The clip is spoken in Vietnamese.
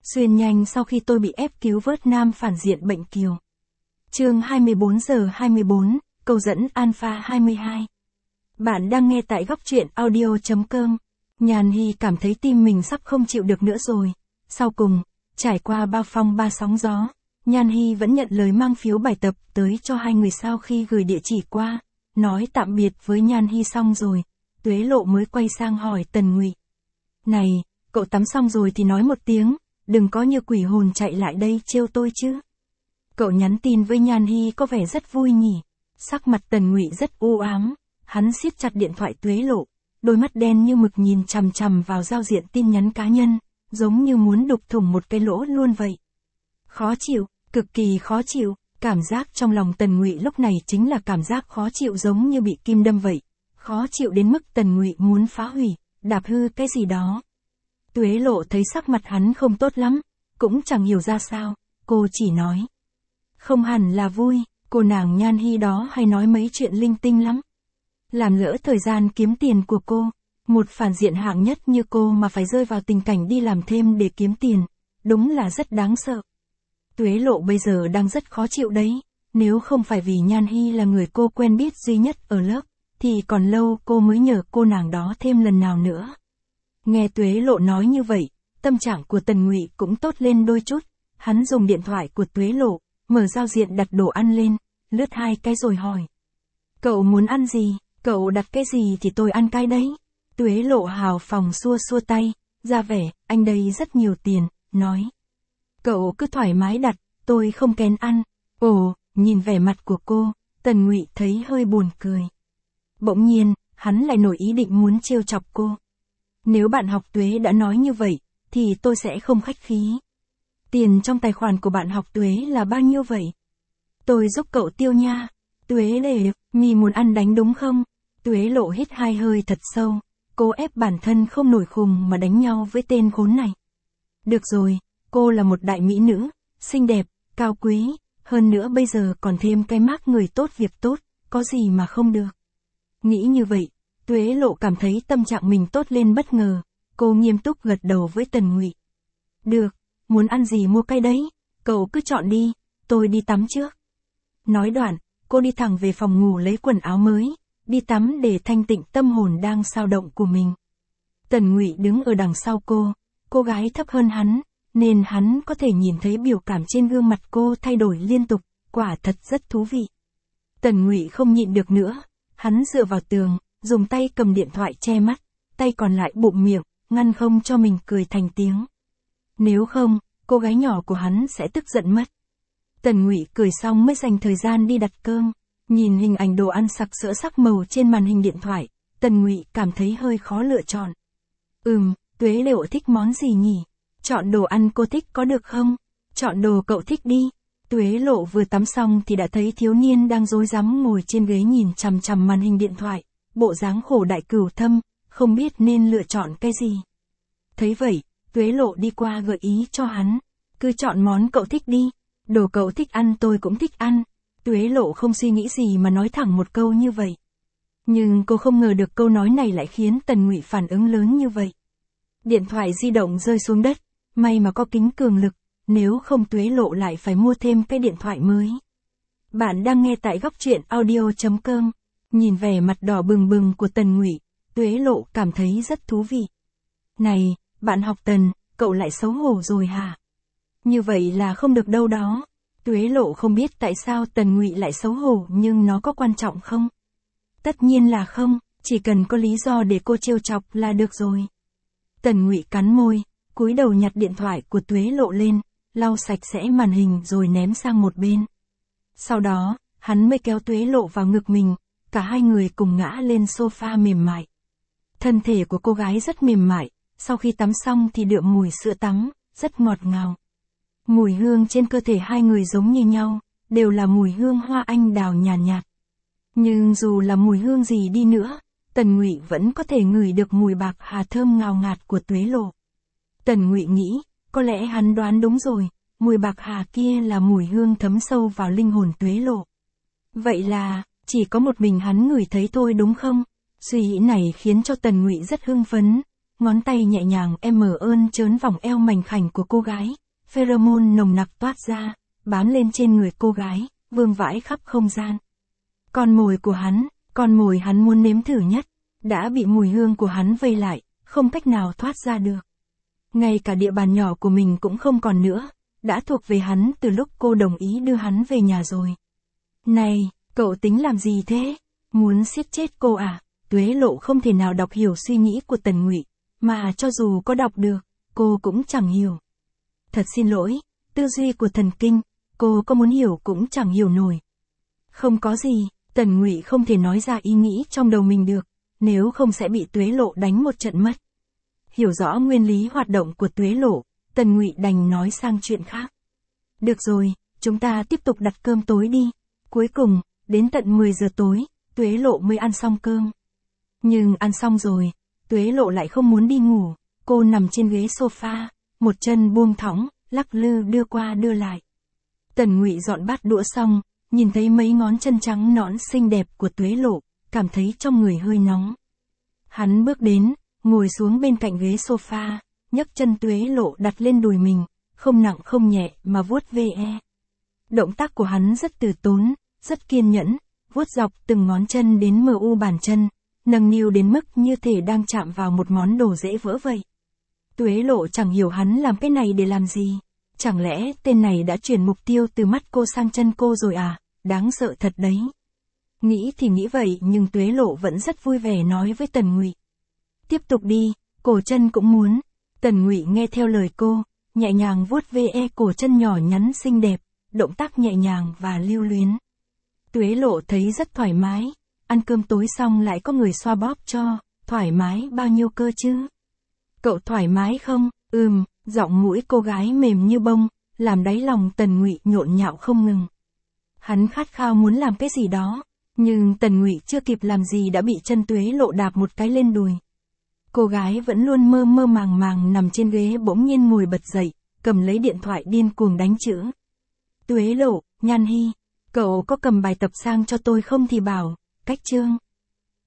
Xuyên nhanh sau khi tôi bị ép cứu vớt nam phản diện bệnh kiều. Chương 24:24, câu dẫn Alpha 22. Bạn đang nghe tại góc truyện audio.com. Nhàn Hy cảm thấy tim mình sắp không chịu được nữa rồi. Sau cùng, trải qua bao phong ba sóng gió, Nhàn Hy vẫn nhận lời mang phiếu bài tập tới cho hai người sau khi gửi địa chỉ qua. Nói tạm biệt với Nhàn Hy xong rồi, Tuế Lộ mới quay sang hỏi Tần Ngụy. Này, cậu tắm xong rồi thì nói một tiếng, đừng có như quỷ hồn chạy lại đây trêu tôi chứ. Cậu nhắn tin với Nhàn Hy có vẻ rất vui nhỉ. Sắc mặt Tần Ngụy rất u ám, hắn siết chặt điện thoại Tuế Lộ, đôi mắt đen như mực nhìn chằm chằm vào giao diện tin nhắn cá nhân, giống như muốn đục thủng một cái lỗ luôn vậy. Khó chịu, cực kỳ khó chịu, cảm giác trong lòng Tần Ngụy lúc này chính là cảm giác khó chịu giống như bị kim đâm vậy. Khó chịu đến mức Tần Ngụy muốn phá hủy, đạp hư cái gì đó. Tuế Lộ thấy sắc mặt hắn không tốt lắm, cũng chẳng hiểu ra sao, cô chỉ nói. Không hẳn là vui, cô nàng Nhàn Hy đó hay nói mấy chuyện linh tinh lắm. Làm lỡ thời gian kiếm tiền của cô, một phản diện hạng nhất như cô mà phải rơi vào tình cảnh đi làm thêm để kiếm tiền, đúng là rất đáng sợ. Tuế Lộ bây giờ đang rất khó chịu đấy, nếu không phải vì Nhàn Hy là người cô quen biết duy nhất ở lớp, thì còn lâu cô mới nhờ cô nàng đó thêm lần nào nữa. Nghe Tuế Lộ nói như vậy, tâm trạng của Tần Ngụy cũng tốt lên đôi chút, hắn dùng điện thoại của Tuế Lộ, mở giao diện đặt đồ ăn lên, lướt hai cái rồi hỏi. Cậu muốn ăn gì, cậu đặt cái gì thì tôi ăn cái đấy. Tuế Lộ hào phóng xua xua tay, ra vẻ, anh đây rất nhiều tiền, nói. Cậu cứ thoải mái đặt, tôi không kén ăn. Ồ, nhìn vẻ mặt của cô, Tần Ngụy thấy hơi buồn cười. Bỗng nhiên, hắn lại nổi ý định muốn trêu chọc cô. Nếu bạn học Tuế đã nói như vậy, thì tôi sẽ không khách khí. Tiền trong tài khoản của bạn học Tuế là bao nhiêu vậy? Tôi giúp cậu tiêu nha. Tuế lệ, mi muốn ăn đánh đúng không? Tuế Lộ hít hai hơi thật sâu, cô ép bản thân không nổi khùng mà đánh nhau với tên khốn này. Được rồi, cô là một đại mỹ nữ, xinh đẹp, cao quý, hơn nữa bây giờ còn thêm cái mác người tốt việc tốt, có gì mà không được. Nghĩ như vậy, Tuế Lộ cảm thấy tâm trạng mình tốt lên bất ngờ, cô nghiêm túc gật đầu với Tần Ngụy. Được, muốn ăn gì mua cái đấy, cậu cứ chọn đi, tôi đi tắm trước. Nói đoạn, cô đi thẳng về phòng ngủ lấy quần áo mới, đi tắm để thanh tịnh tâm hồn đang xao động của mình. Tần Ngụy đứng ở đằng sau cô gái thấp hơn hắn, nên hắn có thể nhìn thấy biểu cảm trên gương mặt cô thay đổi liên tục, quả thật rất thú vị. Tần Ngụy không nhịn được nữa, hắn dựa vào tường, dùng tay cầm điện thoại che mắt, tay còn lại bụm miệng, ngăn không cho mình cười thành tiếng. Nếu không, cô gái nhỏ của hắn sẽ tức giận mất. Tần Ngụy cười xong mới dành thời gian đi đặt cơm, nhìn hình ảnh đồ ăn sặc sỡ sắc màu trên màn hình điện thoại, Tần Ngụy cảm thấy hơi khó lựa chọn. Tuế Lộ thích món gì nhỉ? Chọn đồ ăn cô thích có được không? Chọn đồ cậu thích đi. Tuế Lộ vừa tắm xong thì đã thấy thiếu niên đang rối rắm ngồi trên ghế nhìn chằm chằm màn hình điện thoại, bộ dáng khổ đại cửu thâm, không biết nên lựa chọn cái gì. Thấy vậy, Tuế Lộ đi qua gợi ý cho hắn, cứ chọn món cậu thích đi, đồ cậu thích ăn tôi cũng thích ăn. Tuế Lộ không suy nghĩ gì mà nói thẳng một câu như vậy. Nhưng cô không ngờ được câu nói này lại khiến Tần Ngụy phản ứng lớn như vậy. Điện thoại di động rơi xuống đất, may mà có kính cường lực, nếu không Tuế Lộ lại phải mua thêm cái điện thoại mới. Bạn đang nghe tại góc truyện audio.com, nhìn vẻ mặt đỏ bừng bừng của Tần Ngụy, Tuế Lộ cảm thấy rất thú vị. Này, bạn học Tần, cậu lại xấu hổ rồi hả? Như vậy là không được đâu đó. Tuế Lộ không biết tại sao Tần Ngụy lại xấu hổ nhưng nó có quan trọng không? Tất nhiên là không, chỉ cần có lý do để cô trêu chọc là được rồi. Tần Ngụy cắn môi, cúi đầu nhặt điện thoại của Tuế Lộ lên, lau sạch sẽ màn hình rồi ném sang một bên. Sau đó, hắn mới kéo Tuế Lộ vào ngực mình, cả hai người cùng ngã lên sofa mềm mại. Thân thể của cô gái rất mềm mại, sau khi tắm xong thì đượm mùi sữa tắm, rất ngọt ngào. Mùi hương trên cơ thể hai người giống như nhau, đều là mùi hương hoa anh đào nhàn nhạt. Nhưng dù là mùi hương gì đi nữa, Tần Ngụy vẫn có thể ngửi được mùi bạc hà thơm ngào ngạt của Tuế Lộ. Tần Ngụy nghĩ, có lẽ hắn đoán đúng rồi, mùi bạc hà kia là mùi hương thấm sâu vào linh hồn Tuế Lộ. Vậy là, chỉ có một mình hắn ngửi thấy thôi đúng không? Suy nghĩ này khiến cho Tần Ngụy rất hưng phấn, ngón tay nhẹ nhàng ơn trớn vòng eo mảnh khảnh của cô gái, pheromone nồng nặc toát ra, bám lên trên người cô gái, vương vãi khắp không gian. Con mồi hắn muốn nếm thử nhất, đã bị mùi hương của hắn vây lại, không cách nào thoát ra được. Ngay cả địa bàn nhỏ của mình cũng không còn nữa, đã thuộc về hắn từ lúc cô đồng ý đưa hắn về nhà rồi. Này, cậu tính làm gì thế? Muốn siết chết cô à? Tuế Lộ không thể nào đọc hiểu suy nghĩ của Tần Ngụy, mà cho dù có đọc được, cô cũng chẳng hiểu. Thật xin lỗi, tư duy của thần kinh, cô có muốn hiểu cũng chẳng hiểu nổi. Không có gì, Tần Ngụy không thể nói ra ý nghĩ trong đầu mình được, nếu không sẽ bị Tuế Lộ đánh một trận mất. Hiểu rõ nguyên lý hoạt động của Tuế Lộ, Tần Ngụy đành nói sang chuyện khác. Được rồi, chúng ta tiếp tục đặt cơm tối đi. Cuối cùng, đến tận 10 giờ tối, Tuế Lộ mới ăn xong cơm. Nhưng ăn xong rồi, Tuế Lộ lại không muốn đi ngủ, cô nằm trên ghế sofa, một chân buông thõng, lắc lư đưa qua đưa lại. Tần Ngụy dọn bát đũa xong, nhìn thấy mấy ngón chân trắng nõn xinh đẹp của Tuế Lộ, cảm thấy trong người hơi nóng. Hắn bước đến, ngồi xuống bên cạnh ghế sofa, nhấc chân Tuế Lộ đặt lên đùi mình, không nặng không nhẹ mà vuốt ve. Động tác của hắn rất từ tốn, rất kiên nhẫn, vuốt dọc từng ngón chân đến mu bàn chân, nâng niu đến mức như thể đang chạm vào một món đồ dễ vỡ vậy. Tuế Lộ chẳng hiểu hắn làm cái này để làm gì. Chẳng lẽ tên này đã chuyển mục tiêu từ mắt cô sang chân cô rồi à? Đáng sợ thật đấy. Nghĩ thì nghĩ vậy nhưng Tuế Lộ vẫn rất vui vẻ nói với Tần Ngụy. Tiếp tục đi, cổ chân cũng muốn. Tần Ngụy nghe theo lời cô, nhẹ nhàng vuốt ve cổ chân nhỏ nhắn xinh đẹp, động tác nhẹ nhàng và lưu luyến. Tuế Lộ thấy rất thoải mái, ăn cơm tối xong lại có người xoa bóp cho, thoải mái bao nhiêu cơ chứ? Cậu thoải mái không? Giọng mũi cô gái mềm như bông, làm đáy lòng Tần Ngụy nhộn nhạo không ngừng. Hắn khát khao muốn làm cái gì đó, nhưng Tần Ngụy chưa kịp làm gì đã bị chân Tuế Lộ đạp một cái lên đùi. Cô gái vẫn luôn mơ mơ màng màng nằm trên ghế bỗng nhiên ngồi bật dậy, cầm lấy điện thoại điên cuồng đánh chữ. Tuế Lộ, Nhan Hi, cậu có cầm bài tập sang cho tôi không thì bảo, cách chương.